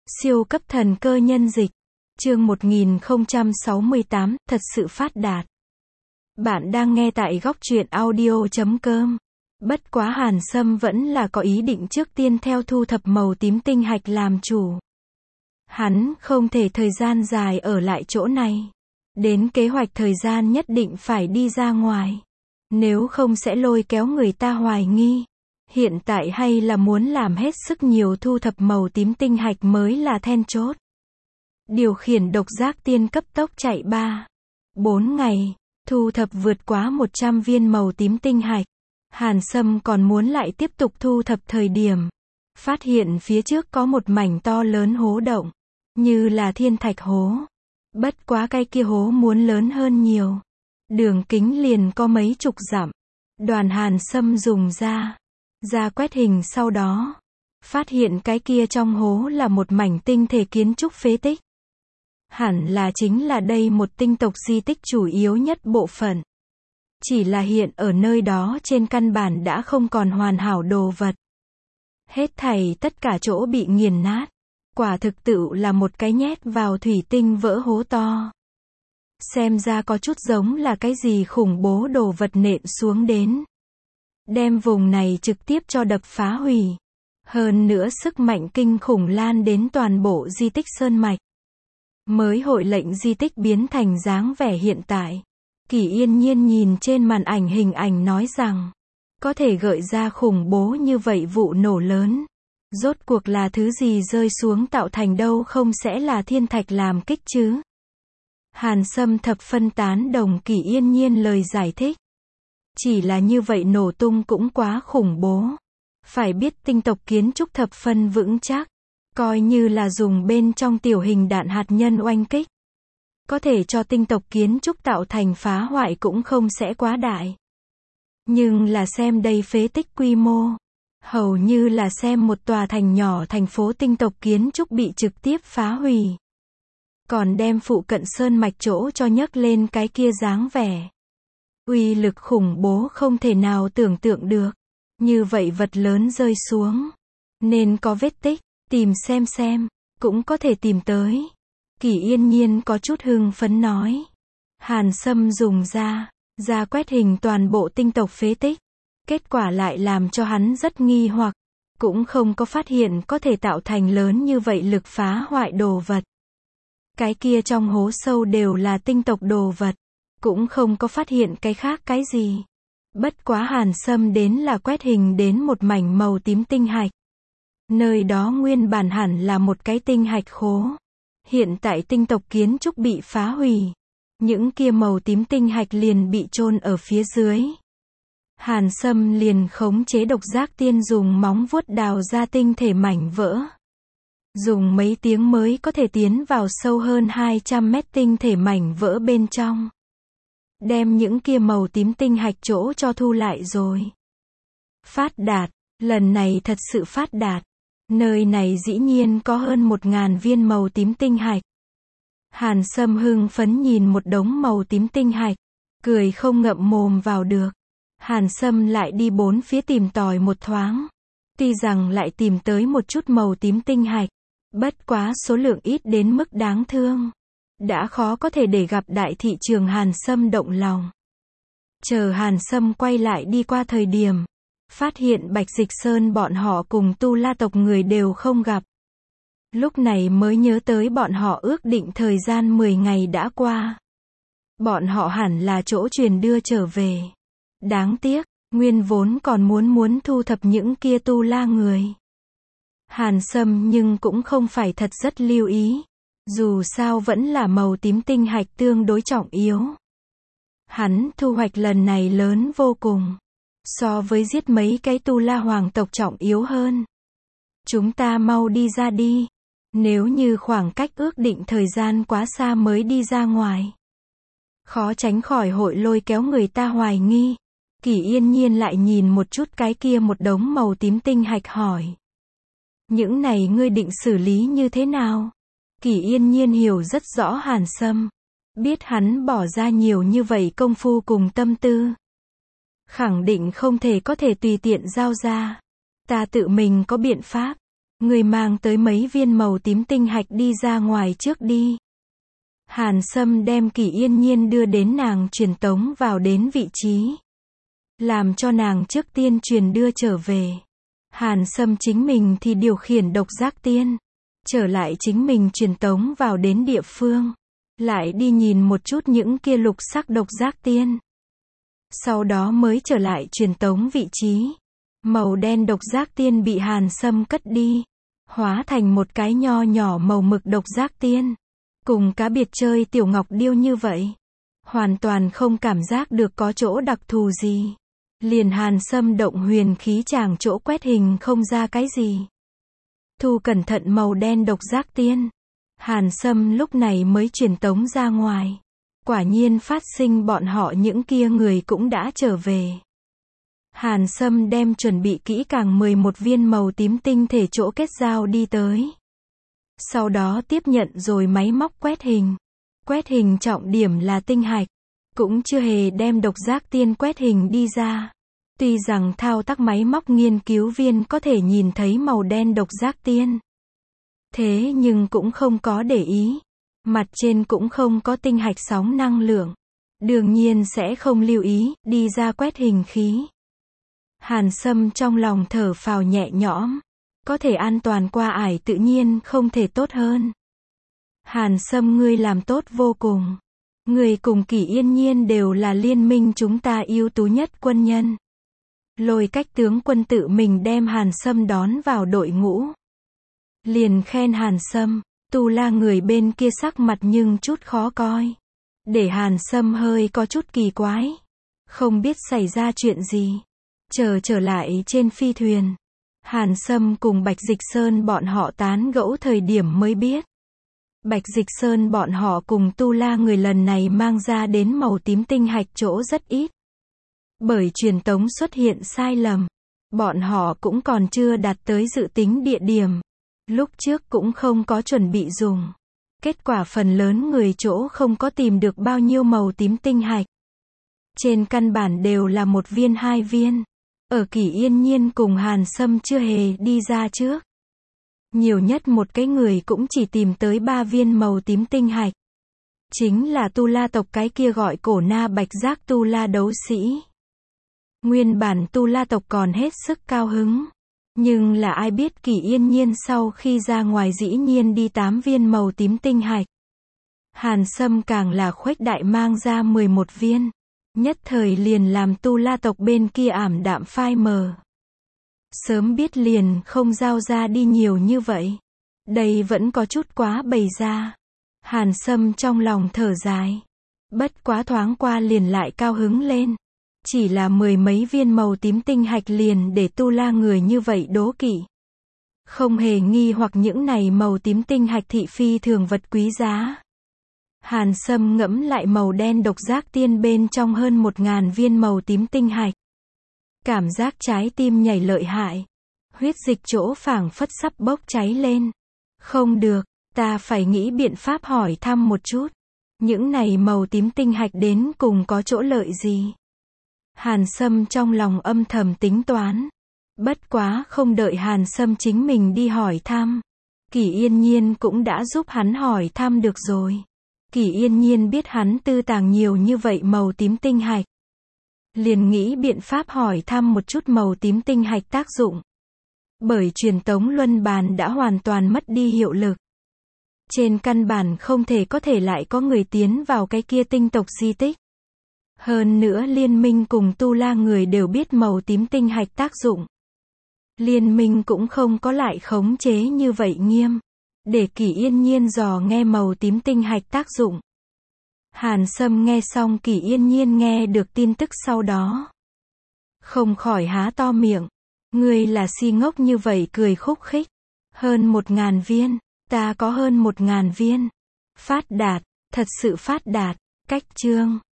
Siêu cấp thần cơ nhân dịch. Chương 1068, thật sự phát đạt. Bạn đang nghe tại góc truyện audio.com. Bất quá Hàn Sâm vẫn là có ý định trước tiên theo thu thập màu tím tinh hạch làm chủ. Hắn không thể thời gian dài ở lại chỗ này. Đến kế hoạch thời gian nhất định phải đi ra ngoài. Nếu không sẽ lôi kéo người ta hoài nghi. Hiện tại hay là muốn làm hết sức nhiều thu thập màu tím tinh hạch mới là then chốt. Điều khiển độc giác tiên cấp tốc chạy 3-4 ngày, thu thập vượt quá 100 viên màu tím tinh hạch. Hàn Sâm còn muốn lại tiếp tục thu thập thời điểm. Phát hiện phía trước có một mảnh to lớn hố động. Như là thiên thạch hố. Bất quá cái kia hố muốn lớn hơn nhiều. Đường kính liền có mấy chục dặm. Đoàn Hàn Sâm dùng ra quét hình sau đó. Phát hiện cái kia trong hố là một mảnh tinh thể kiến trúc phế tích. Hẳn là chính là đây một tinh tộc di tích chủ yếu nhất bộ phận. Chỉ là hiện ở nơi đó trên căn bản đã không còn hoàn hảo đồ vật. Hết thảy tất cả chỗ bị nghiền nát. Quả thực tự là một cái nhét vào thủy tinh vỡ hố to. Xem ra có chút giống là cái gì khủng bố đồ vật nện xuống đến. Đem vùng này trực tiếp cho đập phá hủy. Hơn nữa sức mạnh kinh khủng lan đến toàn bộ di tích sơn mạch. Mới hội lệnh di tích biến thành dáng vẻ hiện tại. Kỳ Yên Nhiên nhìn trên màn ảnh hình ảnh nói rằng, có thể gợi ra khủng bố như vậy vụ nổ lớn. Rốt cuộc là thứ gì rơi xuống tạo thành đâu, không sẽ là thiên thạch làm kích chứ? Hàn Sâm thập phân tán đồng Kỳ Yên Nhiên lời giải thích. Chỉ là như vậy nổ tung cũng quá khủng bố. Phải biết tinh tộc kiến trúc thập phân vững chắc. Coi như là dùng bên trong tiểu hình đạn hạt nhân oanh kích. Có thể cho tinh tộc kiến trúc tạo thành phá hoại cũng không sẽ quá đại. Nhưng là xem đây phế tích quy mô. Hầu như là xem một tòa thành nhỏ thành phố tinh tộc kiến trúc bị trực tiếp phá hủy. Còn đem phụ cận sơn mạch chỗ cho nhấc lên cái kia dáng vẻ. Uy lực khủng bố không thể nào tưởng tượng được. Như vậy vật lớn rơi xuống. Nên có vết tích, tìm xem, cũng có thể tìm tới. Kỳ Yên Nhiên có chút hưng phấn nói. Hàn Sâm dùng ra quét hình toàn bộ tinh tộc phế tích. Kết quả lại làm cho hắn rất nghi hoặc. Cũng không có phát hiện có thể tạo thành lớn như vậy lực phá hoại đồ vật. Cái kia trong hố sâu đều là tinh tộc đồ vật. Cũng không có phát hiện cái khác cái gì. Bất quá Hàn Sâm đến là quét hình đến một mảnh màu tím tinh hạch. Nơi đó nguyên bản hẳn là một cái tinh hạch khố. Hiện tại tinh tộc kiến trúc bị phá hủy. Những kia màu tím tinh hạch liền bị chôn ở phía dưới. Hàn Sâm liền khống chế độc giác tiên dùng móng vuốt đào ra tinh thể mảnh vỡ. Dùng mấy tiếng mới có thể tiến vào sâu hơn 200 mét tinh thể mảnh vỡ bên trong. Đem những kia màu tím tinh hạch chỗ cho thu lại rồi. Phát đạt, lần này thật sự phát đạt. Nơi này dĩ nhiên có hơn 1000 viên màu tím tinh hạch. Hàn Sâm hưng phấn nhìn một đống màu tím tinh hạch. Cười không ngậm mồm vào được. Hàn Sâm lại đi bốn phía tìm tòi một thoáng. Tuy rằng lại tìm tới một chút màu tím tinh hạch. Bất quá số lượng ít đến mức đáng thương. Đã khó có thể để gặp đại thị trường Hàn Sâm động lòng. Chờ Hàn Sâm quay lại đi qua thời điểm. Phát hiện Bạch Dịch Sơn bọn họ cùng Tu La tộc người đều không gặp. Lúc này mới nhớ tới bọn họ ước định thời gian 10 ngày đã qua. Bọn họ hẳn là chỗ truyền đưa trở về. Đáng tiếc, nguyên vốn còn muốn thu thập những kia Tu La người. Hàn Sâm nhưng cũng không phải thật rất lưu ý. Dù sao vẫn là màu tím tinh hạch tương đối trọng yếu. Hắn thu hoạch lần này lớn vô cùng. So với giết mấy cái Tu La hoàng tộc trọng yếu hơn. Chúng ta mau đi ra đi. Nếu như khoảng cách ước định thời gian quá xa mới đi ra ngoài. Khó tránh khỏi hội lôi kéo người ta hoài nghi. Kỳ Yên Nhiên lại nhìn một chút cái kia một đống màu tím tinh hạch hỏi. Những này ngươi định xử lý như thế nào? Kỳ Yên Nhiên hiểu rất rõ Hàn Sâm. Biết hắn bỏ ra nhiều như vậy công phu cùng tâm tư. Khẳng định không thể có thể tùy tiện giao ra. Ta tự mình có biện pháp. Người mang tới mấy viên màu tím tinh hạch đi ra ngoài trước đi. Hàn Sâm đem Kỷ Yên Nhiên đưa đến nàng truyền tống vào đến vị trí. Làm cho nàng trước tiên truyền đưa trở về. Hàn Sâm chính mình thì điều khiển độc giác tiên. Trở lại chính mình truyền tống vào đến địa phương. Lại đi nhìn một chút những kia lục sắc độc giác tiên. Sau đó mới trở lại truyền tống vị trí. Màu đen độc giác tiên bị Hàn Sâm cất đi. Hóa thành một cái nho nhỏ màu mực độc giác tiên. Cùng cá biệt chơi tiểu ngọc điêu như vậy. Hoàn toàn không cảm giác được có chỗ đặc thù gì. Liền Hàn Sâm động huyền khí chàng chỗ quét hình không ra cái gì. Thu cẩn thận màu đen độc giác tiên. Hàn Sâm lúc này mới truyền tống ra ngoài. Quả nhiên phát sinh bọn họ những kia người cũng đã trở về. Hàn Sâm đem chuẩn bị kỹ càng 11 viên màu tím tinh thể chỗ kết giao đi tới. Sau đó tiếp nhận rồi máy móc quét hình. Quét hình trọng điểm là tinh hạch. Cũng chưa hề đem độc giác tiên quét hình đi ra. Tuy rằng thao tác máy móc nghiên cứu viên có thể nhìn thấy màu đen độc giác tiên. Thế nhưng cũng không có để ý. Mặt trên cũng không có tinh hạch sóng năng lượng. Đương nhiên sẽ không lưu ý, đi ra quét hình khí. Hàn Sâm trong lòng thở phào nhẹ nhõm. Có thể an toàn qua ải tự nhiên không thể tốt hơn. Hàn Sâm ngươi làm tốt vô cùng. Ngươi cùng Kỷ Yên Nhiên đều là liên minh chúng ta ưu tú nhất quân nhân. Lôi Cách tướng quân tự mình đem Hàn Sâm đón vào đội ngũ. Liền khen Hàn Sâm, Tu La người bên kia sắc mặt nhưng chút khó coi. Để Hàn Sâm hơi có chút kỳ quái. Không biết xảy ra chuyện gì. Trở lại trên phi thuyền. Hàn Sâm cùng Bạch Dịch Sơn bọn họ tán gẫu thời điểm mới biết. Bạch Dịch Sơn bọn họ cùng Tu La người lần này mang ra đến màu tím tinh hạch chỗ rất ít. Bởi truyền tống xuất hiện sai lầm. Bọn họ cũng còn chưa đạt tới dự tính địa điểm. Lúc trước cũng không có chuẩn bị dùng. Kết quả phần lớn người chỗ không có tìm được bao nhiêu màu tím tinh hạch. Trên căn bản đều là một viên hai viên. Ở Kỷ Yên Nhiên cùng Hàn Sâm chưa hề đi ra trước. Nhiều nhất một cái người cũng chỉ tìm tới 3 viên màu tím tinh hạch. Chính là Tu La tộc cái kia gọi Cổ Na Bạch Giác Tu La đấu sĩ. Nguyên bản Tu La tộc còn hết sức cao hứng. Nhưng là ai biết Kỷ Yên Nhiên sau khi ra ngoài dĩ nhiên đi 8 viên màu tím tinh hạch. Hàn Sâm càng là khuếch đại mang ra 11 viên. Nhất thời liền làm Tu La tộc bên kia ảm đạm phai mờ. Sớm biết liền không giao ra đi nhiều như vậy. Đây vẫn có chút quá bày ra. Hàn Sâm trong lòng thở dài. Bất quá thoáng qua liền lại cao hứng lên. Chỉ là 10 mấy viên màu tím tinh hạch liền để Tu La người như vậy đố kỵ. Không hề nghi hoặc những này màu tím tinh hạch thị phi thường vật quý giá. Hàn Sâm ngẫm lại màu đen độc giác tiên bên trong hơn 1000 viên màu tím tinh hạch. Cảm giác trái tim nhảy lợi hại. Huyết dịch chỗ phảng phất sắp bốc cháy lên. Không được, ta phải nghĩ biện pháp hỏi thăm một chút. Những này màu tím tinh hạch đến cùng có chỗ lợi gì? Hàn Sâm trong lòng âm thầm tính toán. Bất quá không đợi Hàn Sâm chính mình đi hỏi thăm. Kỷ Yên Nhiên cũng đã giúp hắn hỏi thăm được rồi. Kỷ Yên Nhiên biết hắn tư tàng nhiều như vậy màu tím tinh hạch. Liền nghĩ biện pháp hỏi thăm một chút màu tím tinh hạch tác dụng. Bởi truyền tống luân bàn đã hoàn toàn mất đi hiệu lực. Trên căn bản không thể có thể lại có người tiến vào cái kia tinh tộc di tích. Hơn nữa liên minh cùng Tu La người đều biết màu tím tinh hạch tác dụng. Liên minh cũng không có lại khống chế như vậy nghiêm. Để Kỷ Yên Nhiên dò nghe màu tím tinh hạch tác dụng. Hàn Sâm nghe xong Kỷ Yên Nhiên nghe được tin tức sau đó. Không khỏi há to miệng. Ngươi là si ngốc như vậy cười khúc khích. Hơn 1000 viên, ta có hơn 1000 viên. Phát đạt, thật sự phát đạt. Cách chương